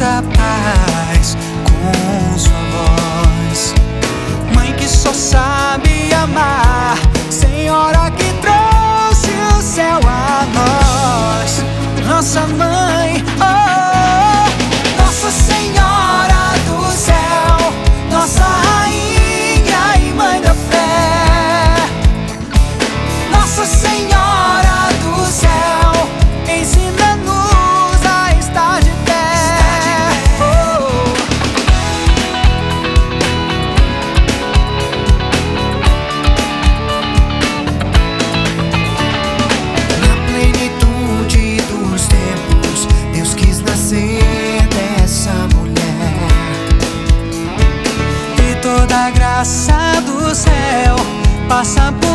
tanta paz com sua voz. Mãe que só sabe amar, Senhora que trouxe o céu a nós. Nossa mãe, oh, Nossa Senhora do céu, nossa rainha e mãe da fé. Nossa Senhora do céu, ensina-nos a estar de pé. Na plenitude dos tempos, Deus quis nascer dessa mulher, e toda a graça do céu passa por